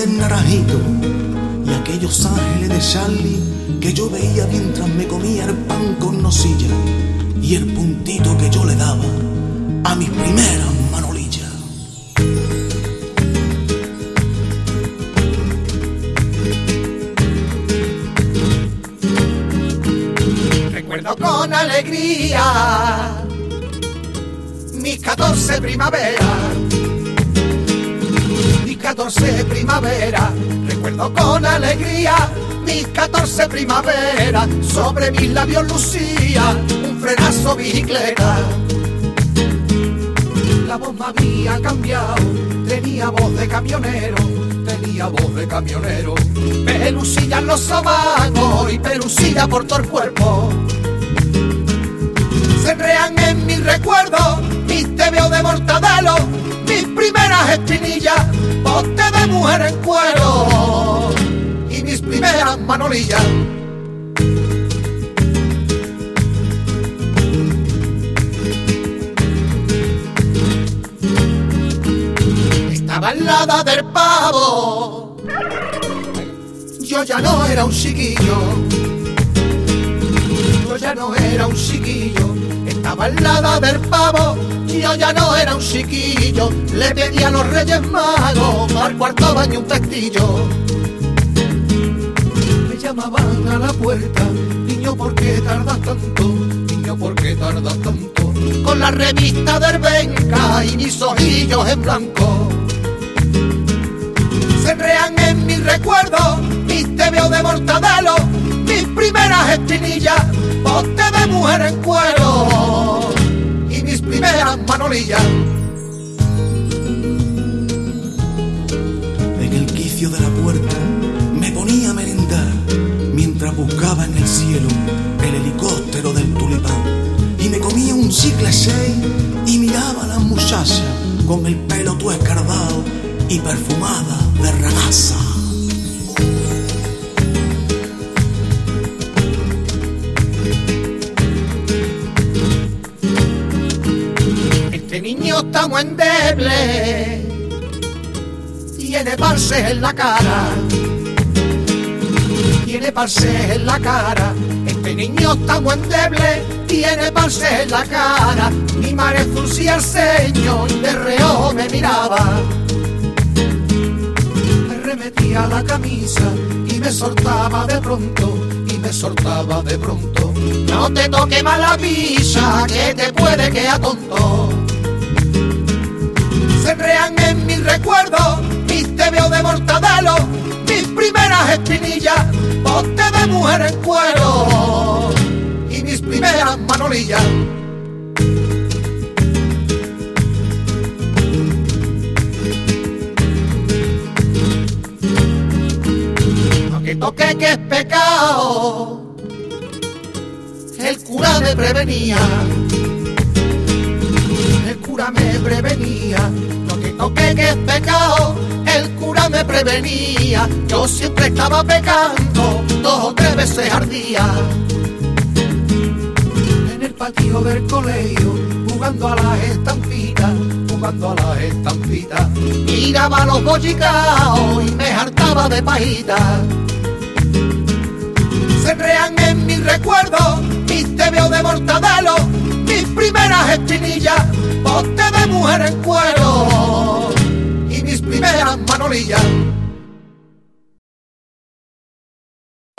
del Naranjito y aquellos ángeles de Charlie que yo veía mientras me comía el pan con nocilla y el puntito que yo le daba a mis primeras manolillas. Recuerdo con alegría mis 14 primaveras, mis 14 primaveras. Recuerdo con alegría mis 14 primaveras. Sobre mis labios lucía un frenazo bicicleta. La voz me había cambiado, tenía voz de camionero, tenía voz de camionero. Pelusilla en los sobacos y pelusilla por todo el cuerpo. Se enrean en mis recuerdos mis tebeos de mortadelo, mis primeras espinillas, bote de mujer en cuero y mis primeras manolillas. Estaba al lado del pavo, yo ya no era un chiquillo, yo ya no era un chiquillo. Estaba al lado del pavo, yo ya no era un chiquillo. Le pedí a los Reyes Magos al cuarto baño un pestillo. Me llamaban a la puerta, niño, ¿por qué tardas tanto? Niño, ¿por qué tardas tanto? Con la revista del Benca y mis ojillos en blanco. Se enrean en mis recuerdos mis tebeos de mortadelo, mis primeras espinillas, bote de mujer en cuero y mis primeras manolillas. En el quicio de la puerta me ponía a merendar mientras buscaba en el cielo el helicóptero del tulipán, y me comía un chicle 6 y miraba a las muchachas con el pelo todo escarbado y perfumada de ragaza. Este niño está muy endeble, tiene parces en la cara, tiene parces en la cara. Este niño está muy endeble, tiene parces en la cara. Mi madre fruncía el ceño y de reojo me miraba. Me remetía la camisa y me soltaba de pronto, y me soltaba de pronto. No te toques más la pilla, que te puede quedar tonto. Se enrean en mis recuerdos mis tebeos de mortadelo, mis primeras espinillas, bote de mujer en cuero y mis primeras manolillas. No que toque que es pecado, el cura me prevenía, el cura me prevenía. No que toque que es pecado, el cura me prevenía. Yo siempre estaba pecando 2 o 3 veces al día. En el patio del colegio, jugando a las estampitas, jugando a las estampitas. Miraba a los bollicaos y me hartaba de pajitas. Se enrean en mis recuerdos mis tebeos de mortadelo, mis primeras espinillas, bote de mujer en cuero y mis primeras manolillas.